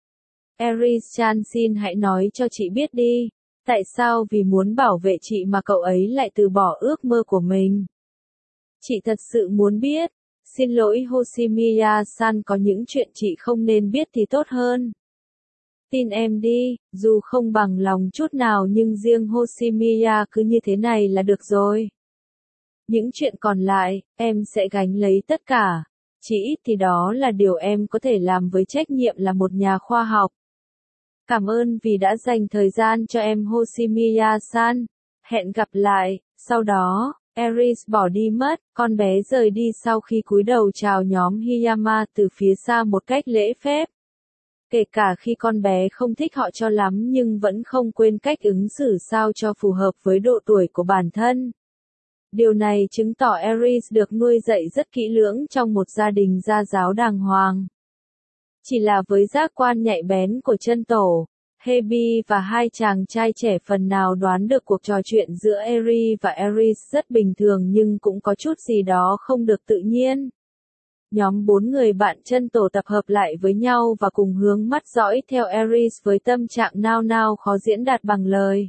Eris-chan xin hãy nói cho chị biết đi. Tại sao vì muốn bảo vệ chị mà cậu ấy lại từ bỏ ước mơ của mình? Chị thật sự muốn biết. Xin lỗi Hoshimiya-san, có những chuyện chị không nên biết thì tốt hơn. Tin em đi, dù không bằng lòng chút nào nhưng riêng Hoshimiya cứ như thế này là được rồi. Những chuyện còn lại, em sẽ gánh lấy tất cả. Chỉ ít thì đó là điều em có thể làm với trách nhiệm là một nhà khoa học. Cảm ơn vì đã dành thời gian cho em Hoshimiya-san. Hẹn gặp lại. Sau đó, Eris bỏ đi mất, con bé rời đi sau khi cúi đầu chào nhóm Hiyama từ phía xa một cách lễ phép. Kể cả khi con bé không thích họ cho lắm nhưng vẫn không quên cách ứng xử sao cho phù hợp với độ tuổi của bản thân. Điều này chứng tỏ Eris được nuôi dạy rất kỹ lưỡng trong một gia đình gia giáo đàng hoàng. Chỉ là với giác quan nhạy bén của chân tổ, Hebi và hai chàng trai trẻ phần nào đoán được cuộc trò chuyện giữa Eri và Eris rất bình thường nhưng cũng có chút gì đó không được tự nhiên. Nhóm 4 người bạn chân tổ tập hợp lại với nhau và cùng hướng mắt dõi theo Eris với tâm trạng nao nao khó diễn đạt bằng lời.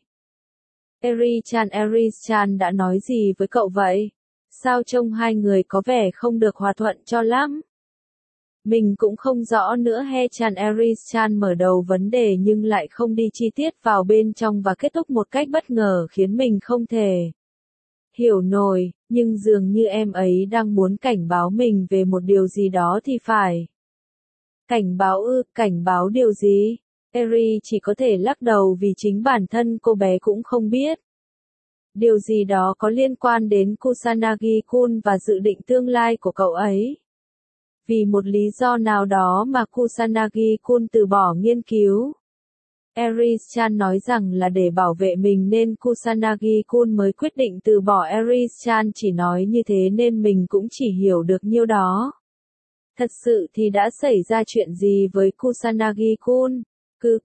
Eris-chan đã nói gì với cậu vậy? Sao trông hai người có vẻ không được hòa thuận cho lắm? Mình cũng không rõ nữa. Eris-chan mở đầu vấn đề nhưng lại không đi chi tiết vào bên trong và kết thúc một cách bất ngờ khiến mình không thể hiểu nổi, nhưng dường như em ấy đang muốn cảnh báo mình về một điều gì đó thì phải. Cảnh báo ư, cảnh báo điều gì? Eri chỉ có thể lắc đầu vì chính bản thân cô bé cũng không biết. Điều gì đó có liên quan đến Kusanagi-kun và dự định tương lai của cậu ấy. Vì một lý do nào đó mà Kusanagi-kun từ bỏ nghiên cứu. Eris-chan nói rằng là để bảo vệ mình nên Kusanagi-kun mới quyết định từ bỏ. Eris-chan chỉ nói như thế nên mình cũng chỉ hiểu được nhiêu đó. Thật sự thì đã xảy ra chuyện gì với Kusanagi-kun? Cứ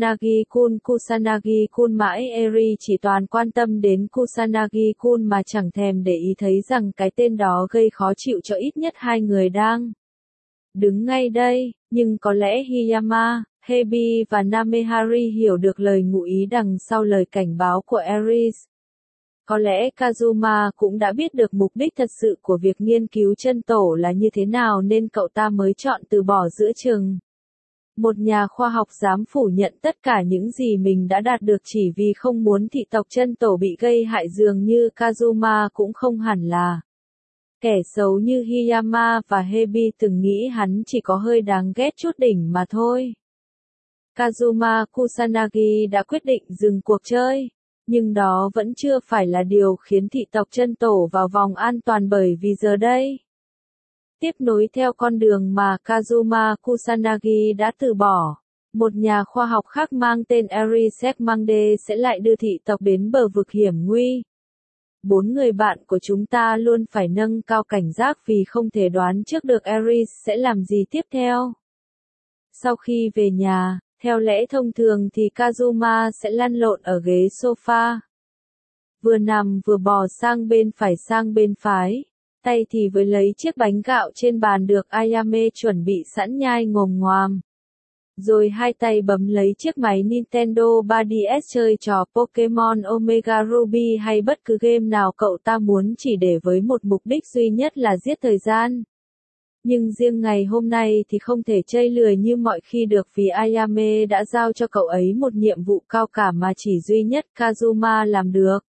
Kusanagi-kun mãi. Eri chỉ toàn quan tâm đến Kusanagi-kun mà chẳng thèm để ý thấy rằng cái tên đó gây khó chịu cho ít nhất hai người đang đứng ngay đây, nhưng có lẽ Hiyama, Hebi và Namehari hiểu được lời ngụ ý đằng sau lời cảnh báo của Eris. Có lẽ Kazuma cũng đã biết được mục đích thật sự của việc nghiên cứu chân tổ là như thế nào nên cậu ta mới chọn từ bỏ giữa chừng. Một nhà khoa học dám phủ nhận tất cả những gì mình đã đạt được chỉ vì không muốn thị tộc chân tổ bị gây hại, dường như Kazuma cũng không hẳn là kẻ xấu như Hiyama và Hebi từng nghĩ, hắn chỉ có hơi đáng ghét chút đỉnh mà thôi. Kazuma Kusanagi đã quyết định dừng cuộc chơi, nhưng đó vẫn chưa phải là điều khiến thị tộc chân tổ vào vòng an toàn, bởi vì giờ đây, tiếp nối theo con đường mà Kazuma Kusanagi đã từ bỏ, một nhà khoa học khác mang tên Erisek Mangde sẽ lại đưa thị tộc đến bờ vực hiểm nguy. 4 người bạn của chúng ta luôn phải nâng cao cảnh giác vì không thể đoán trước được Eris sẽ làm gì tiếp theo. Sau khi về nhà, Theo lẽ thông thường thì Kazuma sẽ lăn lộn ở ghế sofa. Vừa nằm vừa bò sang bên phải. Tay thì với lấy chiếc bánh gạo trên bàn được Ayame chuẩn bị sẵn nhai ngồm ngoàm. Rồi hai tay bấm lấy chiếc máy Nintendo 3DS chơi trò Pokemon Omega Ruby hay bất cứ game nào cậu ta muốn chỉ để với một mục đích duy nhất là giết thời gian. Nhưng riêng ngày hôm nay thì không thể chây lười như mọi khi được vì Ayame đã giao cho cậu ấy một nhiệm vụ cao cả mà chỉ duy nhất Kazuma làm được.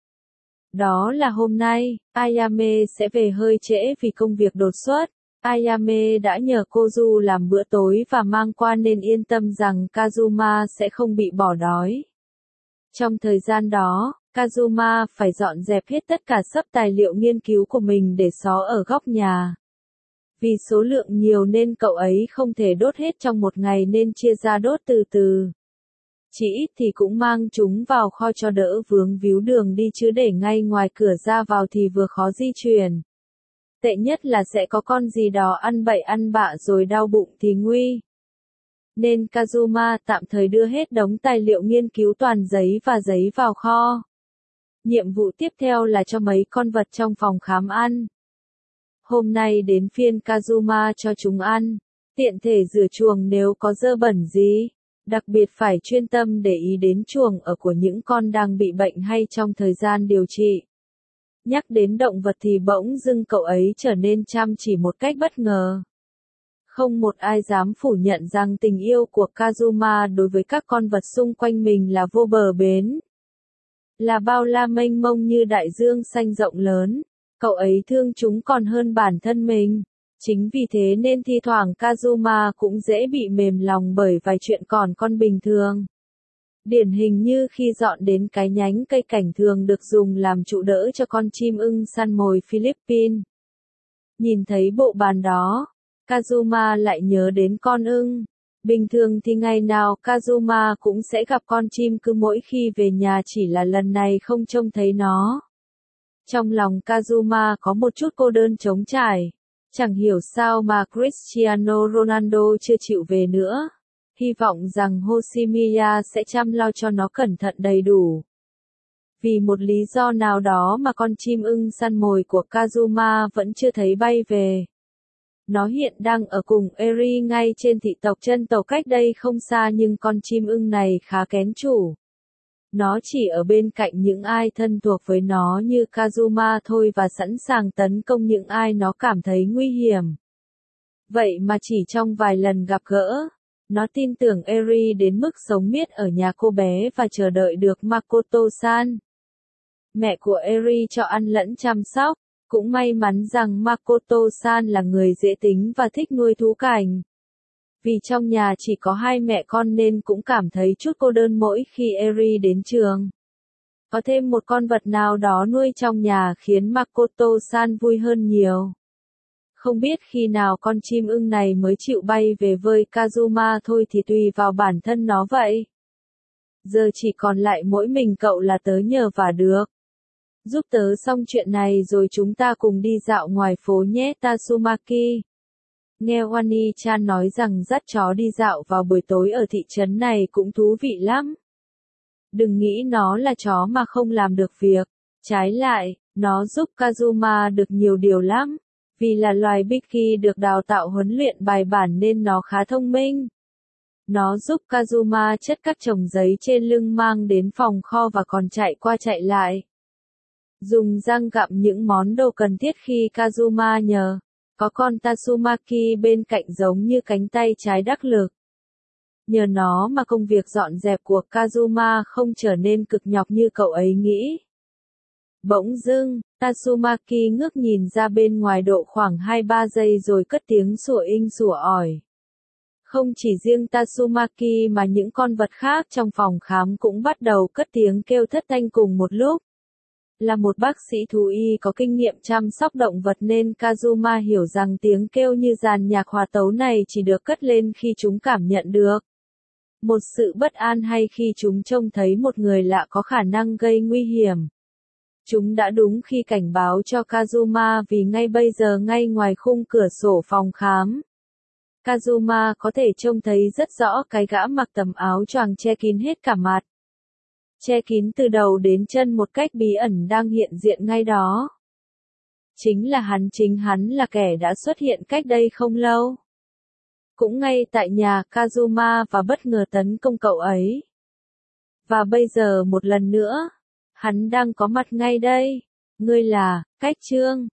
Đó là hôm nay, Ayame sẽ về hơi trễ vì công việc đột xuất. Ayame đã nhờ Kozu làm bữa tối và mang qua nên yên tâm rằng Kazuma sẽ không bị bỏ đói. Trong thời gian đó, Kazuma phải dọn dẹp hết tất cả sấp tài liệu nghiên cứu của mình để xó ở góc nhà. Vì số lượng nhiều nên cậu ấy không thể đốt hết trong một ngày nên chia ra đốt từ từ. Chỉ ít thì cũng mang chúng vào kho cho đỡ vướng víu đường đi chứ để ngay ngoài cửa ra vào thì vừa khó di chuyển. Tệ nhất là sẽ có con gì đó ăn bậy ăn bạ rồi đau bụng thì nguy. Nên Kazuma tạm thời đưa hết đống tài liệu nghiên cứu toàn giấy và giấy vào kho. Nhiệm vụ tiếp theo là cho mấy con vật trong phòng khám ăn. Hôm nay đến phiên Kazuma cho chúng ăn. Tiện thể rửa chuồng nếu có dơ bẩn gì. Đặc biệt phải chuyên tâm để ý đến chuồng ở của những con đang bị bệnh hay trong thời gian điều trị. Nhắc đến động vật thì bỗng dưng cậu ấy trở nên chăm chỉ một cách bất ngờ. Không một ai dám phủ nhận rằng tình yêu của Kazuma đối với các con vật xung quanh mình là vô bờ bến. Là bao la mênh mông như đại dương xanh rộng lớn. Cậu ấy thương chúng còn hơn bản thân mình. Chính vì thế nên thi thoảng Kazuma cũng dễ bị mềm lòng bởi vài chuyện còn con bình thường. Điển hình như khi dọn đến cái nhánh cây cảnh thường được dùng làm trụ đỡ cho con chim ưng săn mồi Philippines. Nhìn thấy bộ bàn đó, Kazuma lại nhớ đến con ưng. Bình thường thì ngày nào Kazuma cũng sẽ gặp con chim cứ mỗi khi về nhà chỉ là lần này không trông thấy nó. Trong lòng Kazuma có một chút cô đơn trống trải. Chẳng hiểu sao mà Cristiano Ronaldo chưa chịu về nữa. Hy vọng rằng Hoshimiya sẽ chăm lo cho nó cẩn thận đầy đủ. Vì một lý do nào đó mà con chim ưng săn mồi của Kazuma vẫn chưa thấy bay về. Nó hiện đang ở cùng Eri ngay trên thị tộc chân tàu cách đây không xa nhưng con chim ưng này khá kén chủ. Nó chỉ ở bên cạnh những ai thân thuộc với nó như Kazuma thôi và sẵn sàng tấn công những ai nó cảm thấy nguy hiểm. Vậy mà chỉ trong vài lần gặp gỡ, nó tin tưởng Eri đến mức sống miết ở nhà cô bé và chờ đợi được Makoto-san. Mẹ của Eri cho ăn lẫn chăm sóc, cũng may mắn rằng Makoto-san là người dễ tính và thích nuôi thú cảnh. Vì trong nhà chỉ có hai mẹ con nên cũng cảm thấy chút cô đơn mỗi khi Eri đến trường. Có thêm một con vật nào đó nuôi trong nhà khiến Makoto-san vui hơn nhiều. Không biết khi nào con chim ưng này mới chịu bay về với Kazuma thôi thì tùy vào bản thân nó vậy. Giờ chỉ còn lại mỗi mình cậu là tớ nhờ vả được. Giúp tớ xong chuyện này rồi chúng ta cùng đi dạo ngoài phố nhé Tatsumaki. Nghe Wani-chan nói rằng dắt chó đi dạo vào buổi tối ở thị trấn này cũng thú vị lắm. Đừng nghĩ nó là chó mà không làm được việc. Trái lại, nó giúp Kazuma được nhiều điều lắm. Vì là loài Biki được đào tạo huấn luyện bài bản nên nó khá thông minh. Nó giúp Kazuma chất các chồng giấy trên lưng mang đến phòng kho và còn chạy qua chạy lại. Dùng răng gặm những món đồ cần thiết khi Kazuma nhờ. Có con Tatsumaki bên cạnh giống như cánh tay trái đắc lực. Nhờ nó mà công việc dọn dẹp của Kazuma không trở nên cực nhọc như cậu ấy nghĩ. Bỗng dưng, Tatsumaki ngước nhìn ra bên ngoài độ khoảng 2-3 giây rồi cất tiếng sủa inh sủa ỏi. Không chỉ riêng Tatsumaki mà những con vật khác trong phòng khám cũng bắt đầu cất tiếng kêu thất thanh cùng một lúc. Là một bác sĩ thú y có kinh nghiệm chăm sóc động vật nên Kazuma hiểu rằng tiếng kêu như dàn nhạc hòa tấu này chỉ được cất lên khi chúng cảm nhận được một sự bất an hay khi chúng trông thấy một người lạ có khả năng gây nguy hiểm. Chúng đã đúng khi cảnh báo cho Kazuma vì ngay bây giờ ngay ngoài khung cửa sổ phòng khám, Kazuma có thể trông thấy rất rõ cái gã mặc tấm áo choàng che kín hết cả mặt. Che kín từ đầu đến chân một cách bí ẩn đang hiện diện ngay đó. Chính hắn là kẻ đã xuất hiện cách đây không lâu. Cũng ngay tại nhà Kazuma và bất ngờ tấn công cậu ấy. Và bây giờ một lần nữa, hắn đang có mặt ngay đây. Ngươi là, Cách Trương.